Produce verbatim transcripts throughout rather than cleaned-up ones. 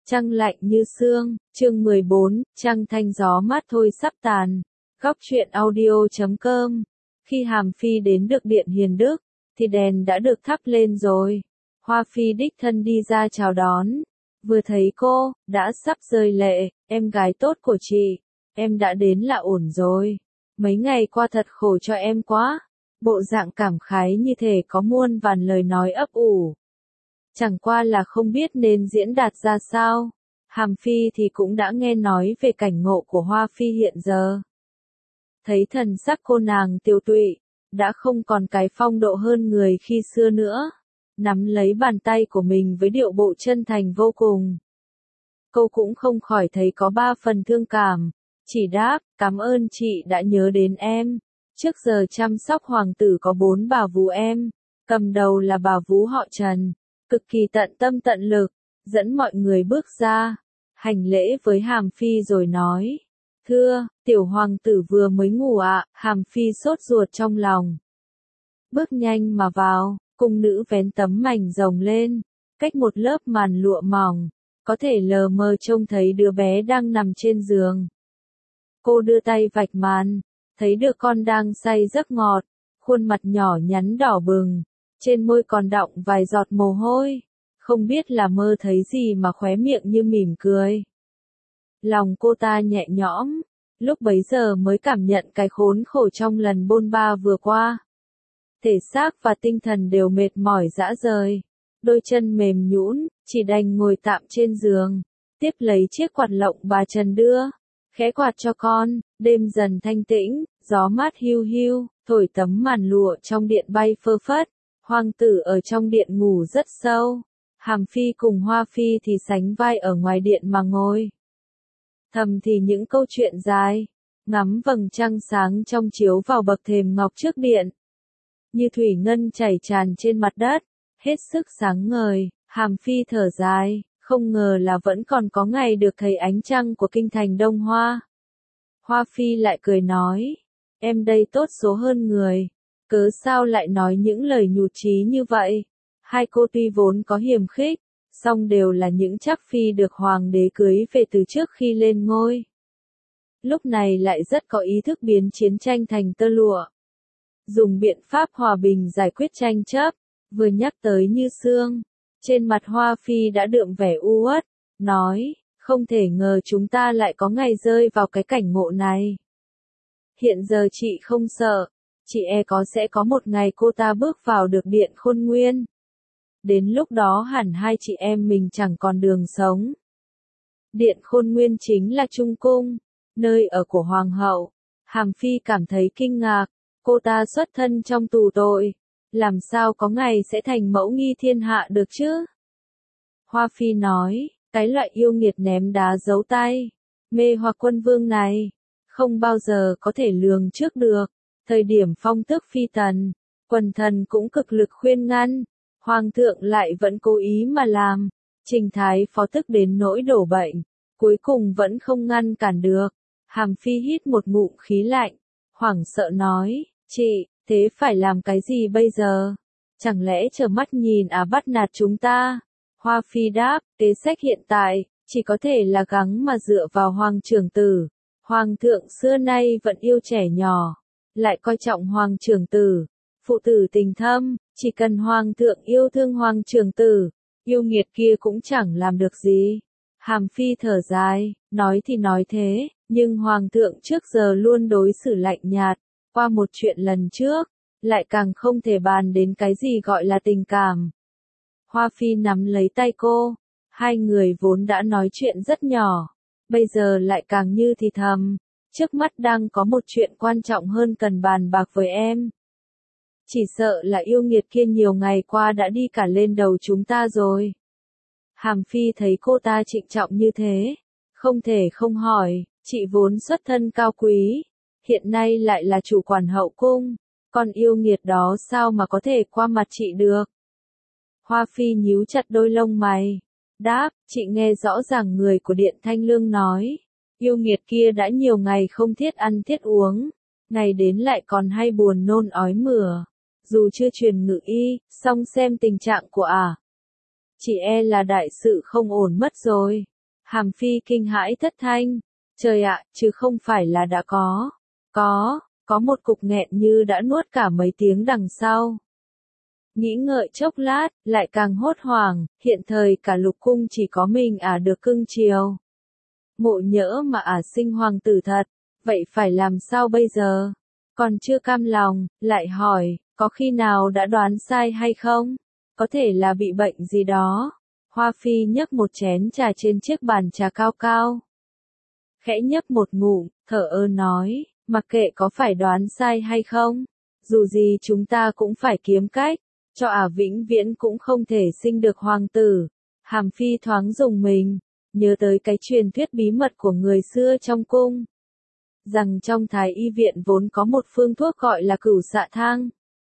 Trăng lạnh như sương, chương mười bốn, trăng thanh gió mát thôi sắp tàn. Góc truyện audio chấm com. Khi Hàm Phi đến được điện Hiền Đức, thì đèn đã được thắp lên rồi. Hoa Phi đích thân đi ra chào đón. Vừa thấy cô, đã sắp rơi lệ, em gái tốt của chị. Em đã đến là ổn rồi. Mấy ngày qua thật khổ cho em quá. Bộ dạng cảm khái như thể có muôn vàn lời nói ấp ủ. Chẳng qua là không biết nên diễn đạt ra sao. Hàm Phi thì cũng đã nghe nói về cảnh ngộ của Hoa Phi hiện giờ. Thấy thần sắc cô nàng tiêu tụy, đã không còn cái phong độ hơn người khi xưa nữa. Nắm lấy bàn tay của mình với điệu bộ chân thành vô cùng. Cô cũng không khỏi thấy có ba phần thương cảm. Chỉ đáp, cảm ơn chị đã nhớ đến em. Trước giờ chăm sóc hoàng tử có bốn bà vú em. Cầm đầu là bà vú họ Trần. Cực kỳ tận tâm tận lực, dẫn mọi người bước ra, hành lễ với Hàm Phi rồi nói, thưa, tiểu hoàng tử vừa mới ngủ ạ. Hàm Phi sốt ruột trong lòng. Bước nhanh mà vào, cung nữ vén tấm mảnh rồng lên, cách một lớp màn lụa mỏng, có thể lờ mờ trông thấy đứa bé đang nằm trên giường. Cô đưa tay vạch màn, thấy được con đang say giấc ngọt, khuôn mặt nhỏ nhắn đỏ bừng. Trên môi còn đọng vài giọt mồ hôi, không biết là mơ thấy gì mà khóe miệng như mỉm cười. Lòng cô ta nhẹ nhõm, lúc bấy giờ mới cảm nhận cái khốn khổ trong lần bôn ba vừa qua. Thể xác và tinh thần đều mệt mỏi rã rời, đôi chân mềm nhũn, chỉ đành ngồi tạm trên giường, tiếp lấy chiếc quạt lộng bà Trần đưa, khẽ quạt cho con. Đêm dần thanh tĩnh, gió mát hiu hiu, thổi tấm màn lụa trong điện bay phơ phất. Hoàng tử ở trong điện ngủ rất sâu, Hàm Phi cùng Hoa Phi thì sánh vai ở ngoài điện mà ngồi. Thầm thì những câu chuyện dài, ngắm vầng trăng sáng trong chiếu vào bậc thềm ngọc trước điện. Như thủy ngân chảy tràn trên mặt đất, hết sức sáng ngời. Hàm Phi thở dài, không ngờ là vẫn còn có ngày được thấy ánh trăng của kinh thành Đông Hoa. Hoa Phi lại cười nói, em đây tốt số hơn người. Cớ sao lại nói những lời nhụt chí như vậy? Hai cô tuy vốn có hiềm khích, song đều là những chắc phi được hoàng đế cưới về từ trước khi lên ngôi. Lúc này lại rất có ý thức biến chiến tranh thành tơ lụa. Dùng biện pháp hòa bình giải quyết tranh chấp, vừa nhắc tới Như Sương. Trên mặt Hoa Phi đã đượm vẻ u uất, nói, không thể ngờ chúng ta lại có ngày rơi vào cái cảnh ngộ này. Hiện giờ chị không sợ. Chị e có sẽ có một ngày cô ta bước vào được điện Khôn Nguyên. Đến lúc đó hẳn hai chị em mình chẳng còn đường sống. Điện Khôn Nguyên chính là Trung Cung, nơi ở của Hoàng hậu. Hàm Phi cảm thấy kinh ngạc, cô ta xuất thân trong tù tội. Làm sao có ngày sẽ thành mẫu nghi thiên hạ được chứ? Hoa Phi nói, cái loại yêu nghiệt ném đá giấu tay, mê hoặc quân vương này, không bao giờ có thể lường trước được. Thời điểm phong tước phi tần, quần thần cũng cực lực khuyên ngăn, hoàng thượng lại vẫn cố ý mà làm, Trình thái phó tức đến nỗi đổ bệnh, cuối cùng vẫn không ngăn cản được. Hàm Phi hít một ngụm khí lạnh, hoảng sợ nói, chị, thế phải làm cái gì bây giờ? Chẳng lẽ trơ mắt nhìn à bắt nạt chúng ta? Hoa Phi đáp, kế sách hiện tại, chỉ có thể là gắng mà dựa vào hoàng trưởng tử. Hoàng thượng xưa nay vẫn yêu trẻ nhỏ, lại coi trọng hoàng trưởng tử, phụ tử tình thâm, chỉ cần hoàng thượng yêu thương hoàng trưởng tử, yêu nghiệt kia cũng chẳng làm được gì. Hàm Phi thở dài, nói thì nói thế, nhưng hoàng thượng trước giờ luôn đối xử lạnh nhạt, qua một chuyện lần trước, lại càng không thể bàn đến cái gì gọi là tình cảm. Hoa Phi nắm lấy tay cô, hai người vốn đã nói chuyện rất nhỏ, bây giờ lại càng như thì thầm. Trước mắt đang có một chuyện quan trọng hơn cần bàn bạc với em. Chỉ sợ là yêu nghiệt kia nhiều ngày qua đã đi cả lên đầu chúng ta rồi. Hàm Phi thấy cô ta trịnh trọng như thế, không thể không hỏi, chị vốn xuất thân cao quý, hiện nay lại là chủ quản hậu cung, còn yêu nghiệt đó sao mà có thể qua mặt chị được? Hoa Phi nhíu chặt đôi lông mày, đáp, chị nghe rõ ràng người của Điện Thanh Lương nói. Yêu nghiệt kia đã nhiều ngày không thiết ăn thiết uống, ngày đến lại còn hay buồn nôn ói mửa, dù chưa truyền ngự y, song xem tình trạng của ả. Chỉ e là đại sự không ổn mất rồi. Hàm Phi kinh hãi thất thanh. Trời ạ, chứ không phải là đã có. Có, có một cục nghẹn như đã nuốt cả mấy tiếng đằng sau. Nghĩ ngợi chốc lát, lại càng hốt hoảng, hiện thời cả lục cung chỉ có mình ả được cưng chiều. Ngộ nhỡ mà ả sinh hoàng tử thật, vậy phải làm sao bây giờ? Còn chưa cam lòng, lại hỏi, có khi nào đã đoán sai hay không? Có thể là bị bệnh gì đó. Hoa Phi nhấc một chén trà trên chiếc bàn trà cao cao. Khẽ nhấp một ngụm, thở ơ nói, mặc kệ có phải đoán sai hay không, dù gì chúng ta cũng phải kiếm cách, cho ả vĩnh viễn cũng không thể sinh được hoàng tử. Hàm Phi thoáng rùng mình, nhớ tới cái truyền thuyết bí mật của người xưa trong cung. Rằng trong thái y viện vốn có một phương thuốc gọi là cửu xạ thang.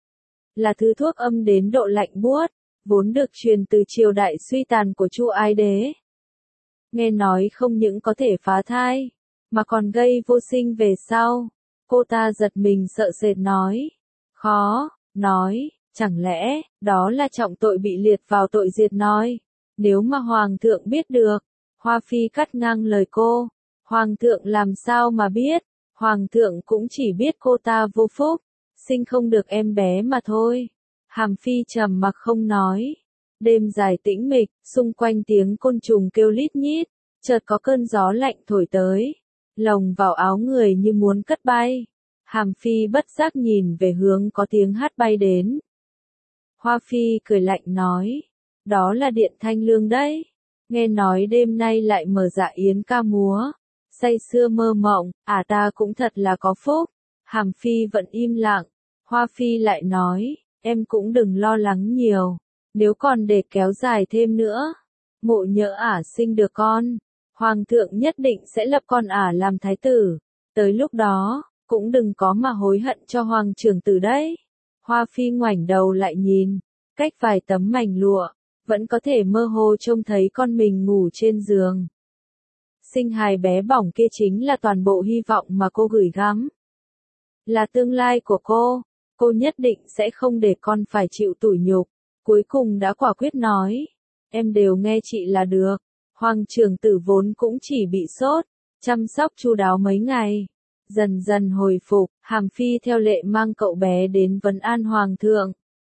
Là thứ thuốc âm đến độ lạnh buốt, vốn được truyền từ triều đại suy tàn của Chu Ái Đế. Nghe nói không những có thể phá thai, mà còn gây vô sinh về sau. Cô ta giật mình sợ sệt nói. Khó, nói, chẳng lẽ, đó là trọng tội bị liệt vào tội diệt nói. Nếu mà Hoàng thượng biết được, Hoa Phi cắt ngang lời cô. Hoàng thượng làm sao mà biết, Hoàng thượng cũng chỉ biết cô ta vô phúc, sinh không được em bé mà thôi. Hàm Phi trầm mặc không nói. Đêm dài tĩnh mịch, xung quanh tiếng côn trùng kêu lít nhít, chợt có cơn gió lạnh thổi tới, lồng vào áo người như muốn cất bay. Hàm Phi bất giác nhìn về hướng có tiếng hát bay đến. Hoa Phi cười lạnh nói, đó là Điện Thanh Lương đấy, nghe nói đêm nay lại mở dạ yến ca múa, say sưa mơ mộng, à ta cũng thật là có phúc. Hàm Phi vẫn im lặng, Hoa Phi lại nói, em cũng đừng lo lắng nhiều, nếu còn để kéo dài thêm nữa, ngộ nhỡ ả sinh được con, Hoàng thượng nhất định sẽ lập con ả làm thái tử, tới lúc đó, cũng đừng có mà hối hận cho Hoàng trưởng tử đấy. Hoa Phi ngoảnh đầu lại nhìn, cách vài tấm mảnh lụa, vẫn có thể mơ hồ trông thấy con mình ngủ trên giường. Sinh hài bé bỏng kia chính là toàn bộ hy vọng mà cô gửi gắm. Là tương lai của cô, cô nhất định sẽ không để con phải chịu tủi nhục. Cuối cùng đã quả quyết nói, em đều nghe chị là được. Hoàng trưởng tử vốn cũng chỉ bị sốt, chăm sóc chu đáo mấy ngày. Dần dần hồi phục, Hàm Phi theo lệ mang cậu bé đến vấn an Hoàng thượng.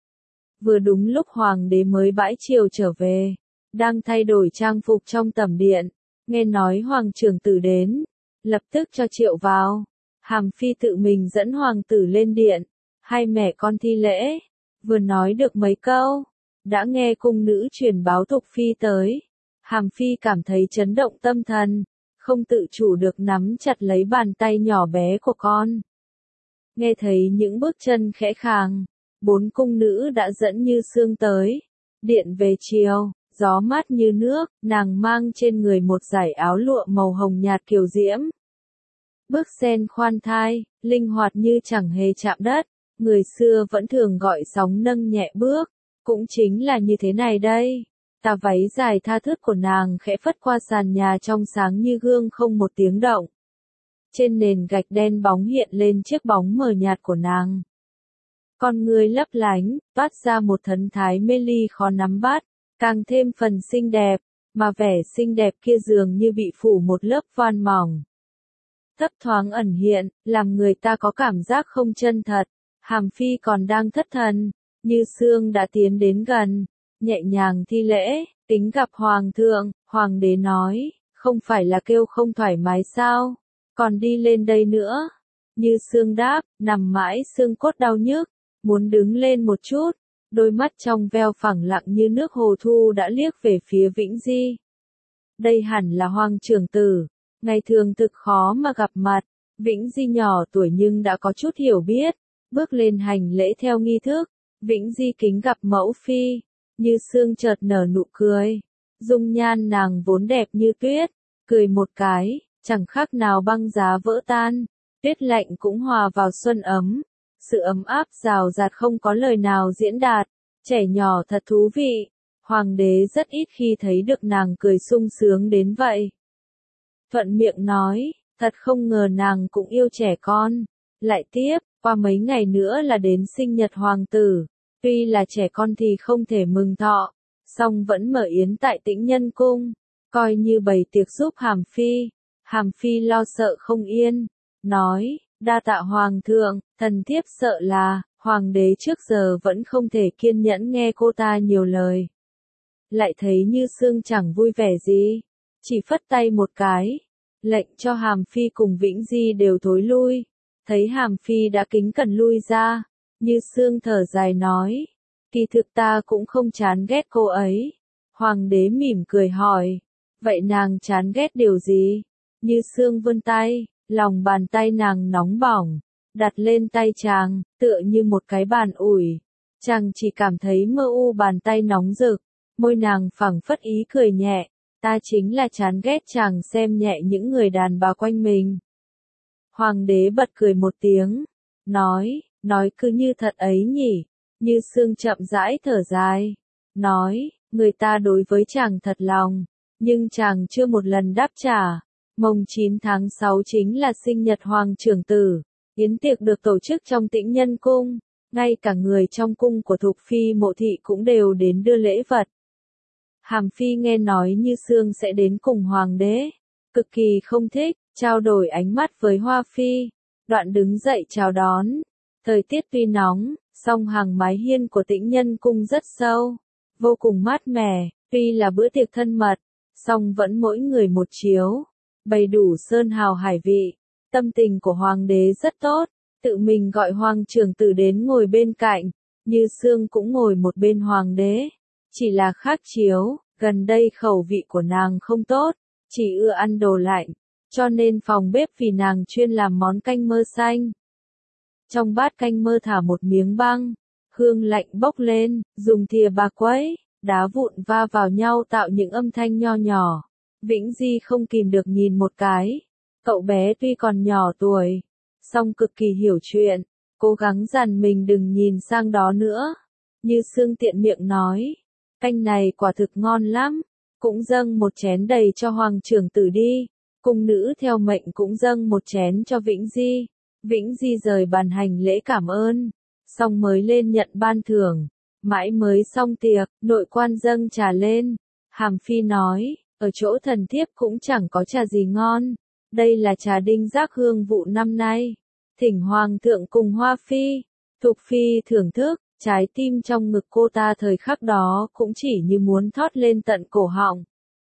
Vừa đúng lúc Hoàng đế mới bãi triều trở về, đang thay đổi trang phục trong tẩm điện, nghe nói Hoàng trưởng tử đến, lập tức cho triệu vào. Hàm Phi tự mình dẫn Hoàng tử lên điện, hai mẹ con thi lễ, vừa nói được mấy câu, đã nghe cung nữ truyền báo Thục Phi tới. Hàm Phi cảm thấy chấn động tâm thần, không tự chủ được nắm chặt lấy bàn tay nhỏ bé của con. Nghe thấy những bước chân khẽ khàng, bốn cung nữ đã dẫn Như Sương tới. Điện về chiều, gió mát như nước, nàng mang trên người một dải áo lụa màu hồng nhạt kiều diễm. Bước sen khoan thai, linh hoạt như chẳng hề chạm đất, người xưa vẫn thường gọi sóng nâng nhẹ bước, cũng chính là như thế này đây. Tà váy dài tha thướt của nàng khẽ phất qua sàn nhà trong sáng như gương không một tiếng động. Trên nền gạch đen bóng hiện lên chiếc bóng mờ nhạt của nàng. Con người lấp lánh, toát ra một thần thái mê ly khó nắm bắt, càng thêm phần xinh đẹp, mà vẻ xinh đẹp kia dường như bị phủ một lớp voan mỏng. Thấp thoáng ẩn hiện, làm người ta có cảm giác không chân thật. Hàm Phi còn đang thất thần, Như Sương đã tiến đến gần, nhẹ nhàng thi lễ, tính gặp Hoàng thượng. Hoàng đế nói, không phải là kêu không thoải mái sao, còn đi lên đây nữa. Như Sương đáp, nằm mãi xương cốt đau nhức, muốn đứng lên một chút. Đôi mắt trong veo phẳng lặng như nước hồ thu đã liếc về phía Vĩnh Di. Đây hẳn là Hoàng trưởng tử, ngày thường thực khó mà gặp mặt. Vĩnh Di nhỏ tuổi nhưng đã có chút hiểu biết, bước lên hành lễ theo nghi thức. Vĩnh Di kính gặp mẫu phi. Như Sương chợt nở nụ cười, dung nhan nàng vốn đẹp như tuyết, cười một cái, chẳng khác nào băng giá vỡ tan, tuyết lạnh cũng hòa vào xuân ấm, sự ấm áp rào rạt không có lời nào diễn đạt, trẻ nhỏ thật thú vị. Hoàng đế rất ít khi thấy được nàng cười sung sướng đến vậy. Thuận miệng nói, thật không ngờ nàng cũng yêu trẻ con. Lại tiếp, qua mấy ngày nữa là đến sinh nhật hoàng tử. Tuy là trẻ con thì không thể mừng thọ, song vẫn mở yến tại Tĩnh Nhân Cung. coi như bày tiệc giúp Hàm Phi. Hàm Phi lo sợ không yên, nói, đa tạ Hoàng thượng, thần thiếp sợ là, Hoàng đế trước giờ vẫn không thể kiên nhẫn nghe cô ta nhiều lời. Lại thấy Như Sương chẳng vui vẻ gì, chỉ phất tay một cái, lệnh cho Hàm Phi cùng Vĩnh Di đều thối lui. Thấy Hàm Phi đã kính cẩn lui ra, Như Sương thở dài nói, kỳ thực ta cũng không chán ghét cô ấy. Hoàng đế mỉm cười hỏi, vậy nàng chán ghét điều gì? Như Sương vươn tay, lòng bàn tay nàng nóng bỏng, đặt lên tay chàng, tựa như một cái bàn ủi. Chàng chỉ cảm thấy mơ u bàn tay nóng rực, môi nàng phảng phất ý cười nhẹ, ta chính là chán ghét chàng xem nhẹ những người đàn bà quanh mình. Hoàng đế bật cười một tiếng, nói, nói cứ như thật ấy nhỉ. Như Sương chậm rãi thở dài, nói, người ta đối với chàng thật lòng, nhưng chàng chưa một lần đáp trả. Mồng chín tháng sáu chính là sinh nhật Hoàng trưởng tử, yến tiệc được tổ chức trong Tĩnh Nhân cung, ngay cả người trong cung của Thục Phi Mộ Thị cũng đều đến đưa lễ vật. Hàm Phi nghe nói Như Sương sẽ đến cùng Hoàng đế, cực kỳ không thích, trao đổi ánh mắt với Hoa Phi, đoạn đứng dậy chào đón. Thời tiết tuy nóng, song hàng mái hiên của Tĩnh Nhân cung rất sâu, vô cùng mát mẻ, tuy là bữa tiệc thân mật, song vẫn mỗi người một chiếu, bày đủ sơn hào hải vị. Tâm tình của Hoàng đế rất tốt, tự mình gọi Hoàng trưởng tử đến ngồi bên cạnh, Như Sương cũng ngồi một bên Hoàng đế, chỉ là khác chiếu, gần đây khẩu vị của nàng không tốt, chỉ ưa ăn đồ lạnh, cho nên phòng bếp vì nàng chuyên làm món canh mơ xanh. Trong bát canh mơ thả một miếng băng, hương lạnh bốc lên, dùng thìa bà quấy, đá vụn va vào nhau tạo những âm thanh nho nhỏ. Vĩnh Di không kìm được nhìn một cái. Cậu bé tuy còn nhỏ tuổi, song cực kỳ hiểu chuyện, cố gắng dằn mình đừng nhìn sang đó nữa. Như Sương tiện miệng nói, canh này quả thực ngon lắm, cũng dâng một chén đầy cho Hoàng trưởng tử đi. Cung nữ theo mệnh cũng dâng một chén cho Vĩnh Di. Vĩnh Di rời bàn hành lễ cảm ơn, xong mới lên nhận ban thưởng. Mãi mới xong tiệc, nội quan dâng trà lên. Hàm Phi nói, ở chỗ thần thiếp cũng chẳng có trà gì ngon. Đây là trà đinh giác hương vụ năm nay. Thỉnh Hoàng thượng cùng Hoa Phi. Thục Phi thưởng thức, trái tim trong ngực cô ta thời khắc đó cũng chỉ như muốn thoát lên tận cổ họng.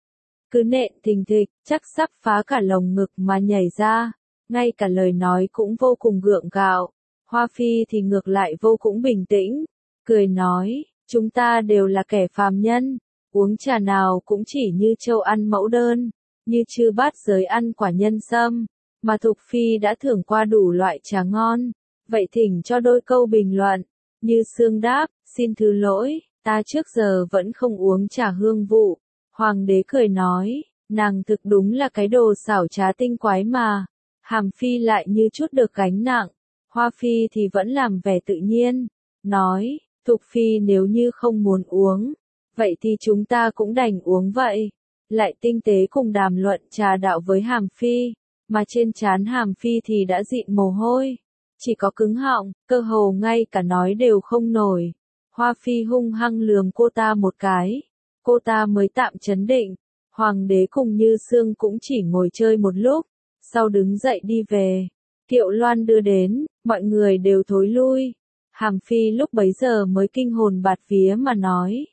Cứ nện thình thịch, chắc sắp phá cả lồng ngực mà nhảy ra. Ngay cả lời nói cũng vô cùng gượng gạo. Hoa Phi thì ngược lại vô cùng bình tĩnh, cười nói, chúng ta đều là kẻ phàm nhân, uống trà nào cũng chỉ như châu ăn mẫu đơn, như chư bát giới ăn quả nhân sâm, mà Thục Phi đã thưởng qua đủ loại trà ngon, vậy thỉnh cho đôi câu bình luận. Như Sương đáp, xin thứ lỗi, ta trước giờ vẫn không uống trà hương vụ. Hoàng đế cười nói, nàng thực đúng là cái đồ xảo trá tinh quái mà. Hàm Phi lại như chút được gánh nặng, Hoa Phi thì vẫn làm vẻ tự nhiên, nói, Thục Phi nếu như không muốn uống, vậy thì chúng ta cũng đành uống vậy. Lại tinh tế cùng đàm luận trà đạo với Hàm Phi, mà trên trán Hàm Phi thì đã dịn mồ hôi, chỉ có cứng họng, cơ hồ ngay cả nói đều không nổi. Hoa Phi hung hăng lườm cô ta một cái, cô ta mới tạm chấn định. Hoàng đế cùng Như Sương cũng chỉ ngồi chơi một lúc, sau đứng dậy đi về. Kiệu loan đưa đến, mọi người đều thối lui. Hàm Phi lúc bấy giờ mới kinh hồn bạt vía mà nói,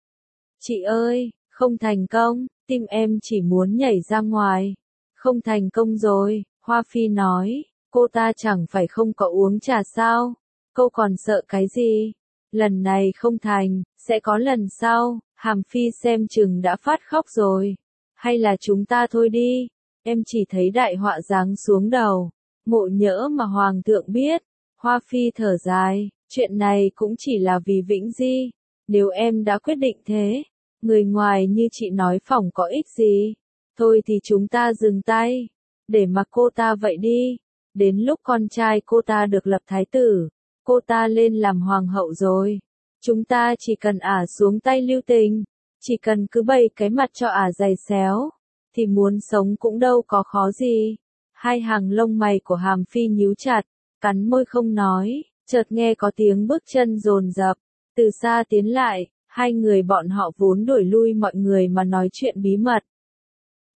chị ơi, không thành công, tim em chỉ muốn nhảy ra ngoài. Không thành công rồi, Hoa Phi nói, cô ta chẳng phải không có uống trà sao, cô còn sợ cái gì? Lần này không thành, sẽ có lần sau. Hàm Phi xem chừng đã phát khóc rồi. Hay là chúng ta thôi đi, em chỉ thấy đại họa giáng xuống đầu. Ngộ nhỡ mà Hoàng thượng biết. Hoa Phi thở dài, chuyện này cũng chỉ là vì Vĩnh Di. Nếu em đã quyết định thế, người ngoài như chị nói phỏng có ích gì. Thôi thì chúng ta dừng tay, để mặc cô ta vậy đi. Đến lúc con trai cô ta được lập thái tử, cô ta lên làm hoàng hậu rồi. Chúng ta chỉ cần ả xuống tay lưu tình, chỉ cần cứ bày cái mặt cho ả dày xéo, thì muốn sống cũng đâu có khó gì. Hai hàng lông mày của Hàm Phi nhíu chặt, cắn môi không nói, chợt nghe có tiếng bước chân dồn dập, từ xa tiến lại, hai người bọn họ vốn đuổi lui mọi người mà nói chuyện bí mật.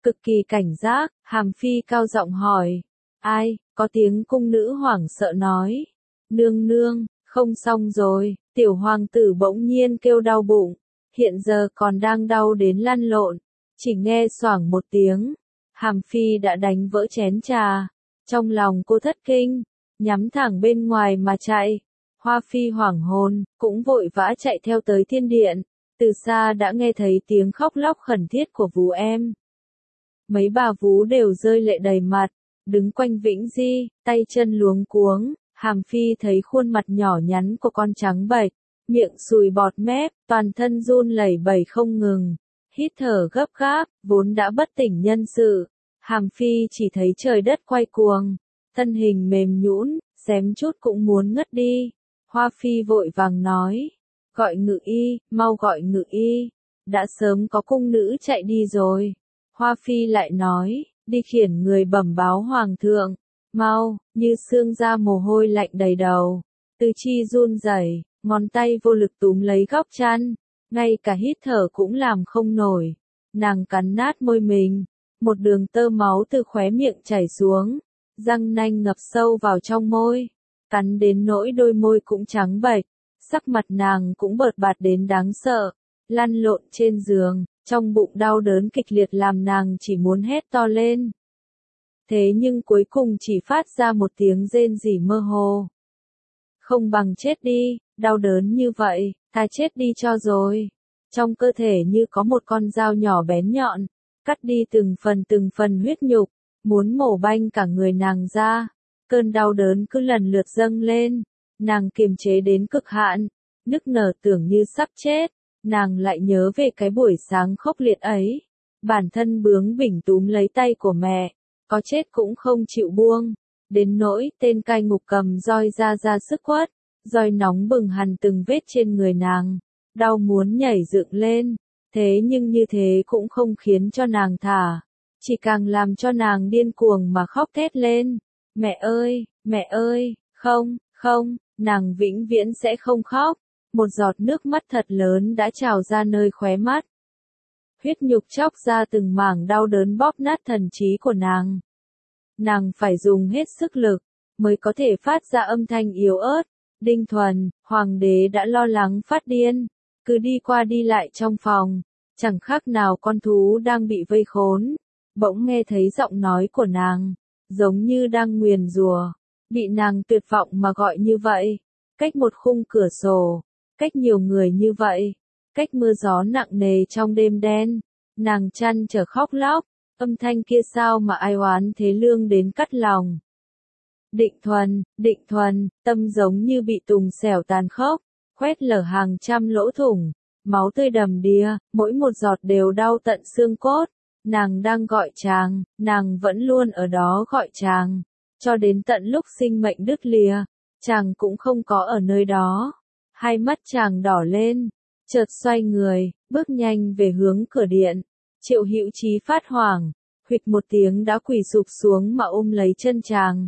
Cực kỳ cảnh giác, Hàm Phi cao giọng hỏi. Ai, có tiếng cung nữ hoảng sợ nói. Nương nương, không xong rồi, tiểu hoàng tử bỗng nhiên kêu đau bụng. Hiện giờ còn đang đau đến lăn lộn. Chỉ nghe xoảng một tiếng. Hàm Phi đã đánh vỡ chén trà. Trong lòng cô thất kinh, nhắm thẳng bên ngoài mà chạy. Hoa Phi hoảng hồn, cũng vội vã chạy theo tới thiên điện. Từ xa đã nghe thấy tiếng khóc lóc khẩn thiết của vú em. Mấy bà vú đều rơi lệ đầy mặt, đứng quanh Vĩnh Di, tay chân luống cuống. Hàm Phi thấy khuôn mặt nhỏ nhắn của con trắng bệch, miệng sùi bọt mép, toàn thân run lẩy bẩy không ngừng, hít thở gấp gáp, vốn đã bất tỉnh nhân sự. Hàm Phi chỉ thấy trời đất quay cuồng, thân hình mềm nhũn, xém chút cũng muốn ngất đi. Hoa Phi vội vàng nói, gọi ngự y, mau gọi ngự y. Đã sớm có cung nữ chạy đi rồi. Hoa Phi lại nói, đi khiển người bẩm báo hoàng thượng. Mau, như xương ra mồ hôi lạnh đầy đầu. Từ chi run rẩy, ngón tay vô lực túm lấy góc chăn. Ngay cả hít thở cũng làm không nổi. Nàng cắn nát môi mình. Một đường tơ máu từ khóe miệng chảy xuống. Răng nanh ngập sâu vào trong môi. Cắn đến nỗi đôi môi cũng trắng bệch. Sắc mặt nàng cũng bợt bạt đến đáng sợ. Lăn lộn trên giường, trong bụng đau đớn kịch liệt làm nàng chỉ muốn hét to lên. Thế nhưng cuối cùng chỉ phát ra một tiếng rên rỉ mơ hồ. Không bằng chết đi, đau đớn như vậy, ta chết đi cho rồi. Trong cơ thể như có một con dao nhỏ bén nhọn, cắt đi từng phần từng phần huyết nhục, muốn mổ banh cả người nàng ra. Cơn đau đớn cứ lần lượt dâng lên, nàng kiềm chế đến cực hạn, nức nở tưởng như sắp chết. Nàng lại nhớ về cái buổi sáng khốc liệt ấy. Bản thân bướng bỉnh túm lấy tay của mẹ, có chết cũng không chịu buông. Đến nỗi tên cai ngục cầm roi ra ra sức quất, roi nóng bừng hằn từng vết trên người nàng. Đau muốn nhảy dựng lên, thế nhưng như thế cũng không khiến cho nàng thả. Chỉ càng làm cho nàng điên cuồng mà khóc thét lên. Mẹ ơi, mẹ ơi, không, không, nàng vĩnh viễn sẽ không khóc. Một giọt nước mắt thật lớn đã trào ra nơi khóe mắt. Huyết nhục chóc ra từng mảng đau đớn bóp nát thần trí của nàng. Nàng phải dùng hết sức lực, mới có thể phát ra âm thanh yếu ớt. Đinh Thuần, hoàng đế đã lo lắng phát điên, cứ đi qua đi lại trong phòng, chẳng khác nào con thú đang bị vây khốn. Bỗng nghe thấy giọng nói của nàng, giống như đang nguyền rủa, bị nàng tuyệt vọng mà gọi như vậy. Cách một khung cửa sổ, cách nhiều người như vậy, cách mưa gió nặng nề trong đêm đen, nàng chăn trở khóc lóc, âm thanh kia sao mà ai oán thế lương đến cắt lòng. Định Thuần, Định Thuần, tâm giống như bị tùng xẻo tàn khốc, khoét lở hàng trăm lỗ thủng, máu tươi đầm đìa, mỗi một giọt đều đau tận xương cốt. Nàng đang gọi chàng, nàng vẫn luôn ở đó gọi chàng, cho đến tận lúc sinh mệnh đứt lìa, chàng cũng không có ở nơi đó. Hai mắt chàng đỏ lên, chợt xoay người, bước nhanh về hướng cửa điện. Triệu Hữu Chí phát hoảng, huỵch một tiếng đã quỳ sụp xuống mà ôm lấy chân chàng.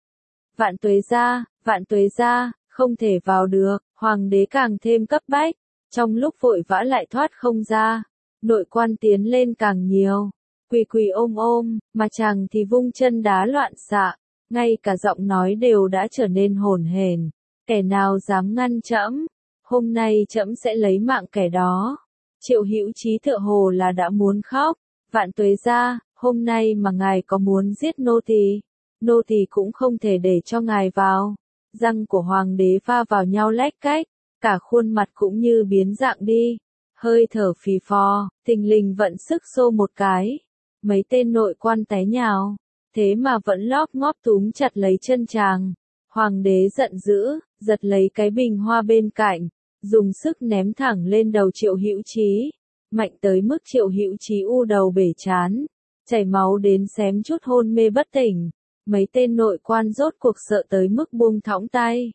Vạn tuế gia, vạn tuế gia, không thể vào được, hoàng đế càng thêm cấp bách, trong lúc vội vã lại thoát không ra. Nội quan tiến lên càng nhiều, quỳ quỳ ôm ôm, mà chàng thì vung chân đá loạn xạ, ngay cả giọng nói đều đã trở nên hỗn hển. Kẻ nào dám ngăn trẫm, hôm nay trẫm sẽ lấy mạng kẻ đó. Triệu Hữu Chí tựa hồ là đã muốn khóc. Vạn tuế gia, hôm nay mà ngài có muốn giết nô tỳ, nô tỳ cũng không thể để cho ngài vào. Răng của hoàng đế va vào nhau lách cách, cả khuôn mặt cũng như biến dạng đi. Hơi thở phì phò, thình lình vận sức xô một cái. Mấy tên nội quan té nhào, thế mà vẫn lóp ngóp túm chặt lấy chân chàng. Hoàng đế giận dữ, giật lấy cái bình hoa bên cạnh, dùng sức ném thẳng lên đầu Triệu Hữu Chí, mạnh tới mức Triệu Hữu Chí u đầu bể chán, chảy máu đến xém chút hôn mê bất tỉnh. Mấy tên nội quan rốt cuộc sợ tới mức buông thõng tay.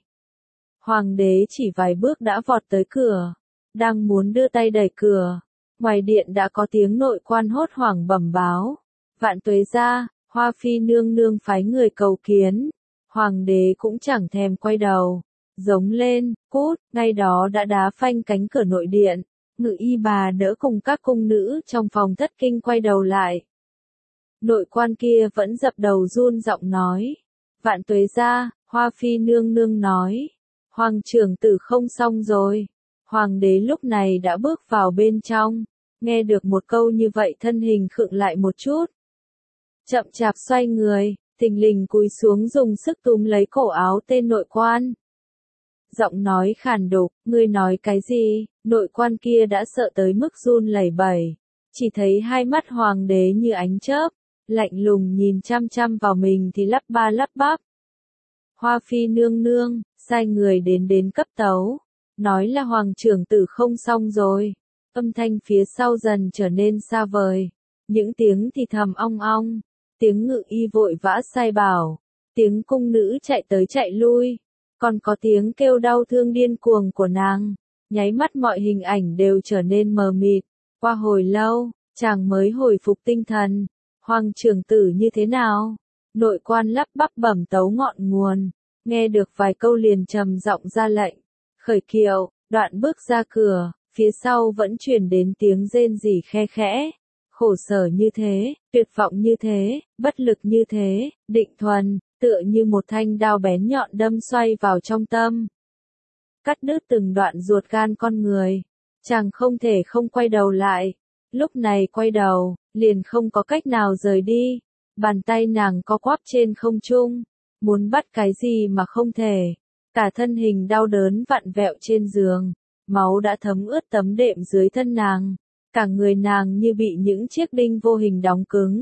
Hoàng đế chỉ vài bước đã vọt tới cửa, đang muốn đưa tay đẩy cửa, ngoài điện đã có tiếng nội quan hốt hoảng bẩm báo. Vạn tuế gia, Hoa Phi nương nương phái người cầu kiến. Hoàng đế cũng chẳng thèm quay đầu, giống lên, cút, ngay đó đã đá phanh cánh cửa nội điện. Ngự y bà đỡ cùng các cung nữ trong phòng thất kinh quay đầu lại. Nội quan kia vẫn dập đầu run giọng nói. Vạn tuế gia, Hoa Phi nương nương nói. Hoàng trưởng tử không xong rồi. Hoàng đế lúc này đã bước vào bên trong. Nghe được một câu như vậy thân hình khựng lại một chút. Chậm chạp xoay người, thình lình cúi xuống dùng sức túm lấy cổ áo tên nội quan. Giọng nói khàn đục, ngươi nói cái gì? Nội quan kia đã sợ tới mức run lẩy bẩy. Chỉ thấy hai mắt hoàng đế như ánh chớp, lạnh lùng nhìn chăm chăm vào mình thì lắp ba lắp bắp. Hoa Phi nương nương, sai người đến đến cấp tấu. Nói là hoàng trưởng tử không xong rồi. Âm thanh phía sau dần trở nên xa vời. Những tiếng thì thầm ong ong. Tiếng ngự y vội vã sai bảo. Tiếng cung nữ chạy tới chạy lui. Còn có tiếng kêu đau thương điên cuồng của nàng. Nháy mắt mọi hình ảnh đều trở nên mờ mịt. Qua hồi lâu, chàng mới hồi phục tinh thần. Hoàng trưởng tử như thế nào? Nội quan lắp bắp bẩm tấu ngọn nguồn. Nghe được vài câu liền trầm giọng ra lệnh. Khởi kiệu, đoạn bước ra cửa. Phía sau vẫn truyền đến tiếng rên rỉ khe khẽ. Khổ sở như thế, tuyệt vọng như thế, bất lực như thế, Định Thuần, tựa như một thanh đao bén nhọn đâm xoay vào trong tâm. Cắt đứt từng đoạn ruột gan con người. Chàng không thể không quay đầu lại. Lúc này quay đầu, liền không có cách nào rời đi. Bàn tay nàng co quắp trên không trung. Muốn bắt cái gì mà không thể. Cả thân hình đau đớn vặn vẹo trên giường. Máu đã thấm ướt tấm đệm dưới thân nàng. Cả người nàng như bị những chiếc đinh vô hình đóng cứng.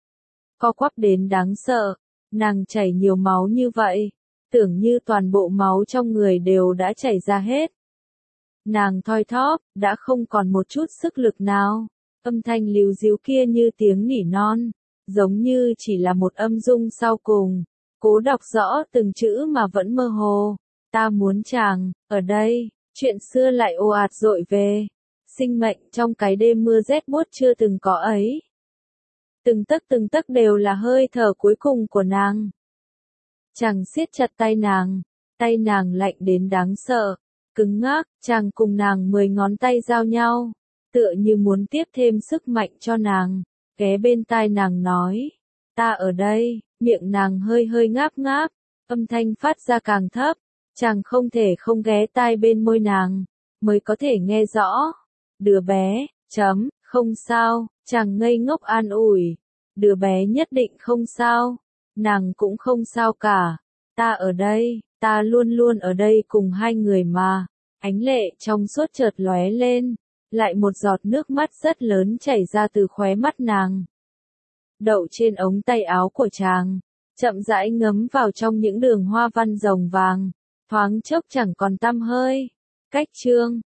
Co quắp đến đáng sợ. Nàng chảy nhiều máu như vậy. Tưởng như toàn bộ máu trong người đều đã chảy ra hết. Nàng thoi thóp, đã không còn một chút sức lực nào. Âm thanh líu díu kia như tiếng nỉ non. Giống như chỉ là một âm dung sau cùng. Cố đọc rõ từng chữ mà vẫn mơ hồ. Ta muốn chàng, ở đây. Chuyện xưa lại ồ ạt dội về. Sinh mệnh trong cái đêm mưa rét buốt chưa từng có ấy. Từng tấc từng tấc đều là hơi thở cuối cùng của nàng. Chàng siết chặt tay nàng. Tay nàng lạnh đến đáng sợ. Cứng ngắc, chàng cùng nàng mười ngón tay giao nhau. Tựa như muốn tiếp thêm sức mạnh cho nàng. Ghé bên tai nàng nói. Ta ở đây, miệng nàng hơi hơi ngáp ngáp. Âm thanh phát ra càng thấp. Chàng không thể không ghé tai bên môi nàng. Mới có thể nghe rõ. Đứa bé, chấm, không sao, chàng ngây ngốc an ủi. Đứa bé nhất định không sao. Nàng cũng không sao cả. Ta ở đây, ta luôn luôn ở đây cùng hai người mà. Ánh lệ trong suốt chợt lóe lên. Lại một giọt nước mắt rất lớn chảy ra từ khóe mắt nàng. Đậu trên ống tay áo của chàng. Chậm rãi ngấm vào trong những đường hoa văn rồng vàng. Thoáng chốc chẳng còn tăm hơi. Cách chương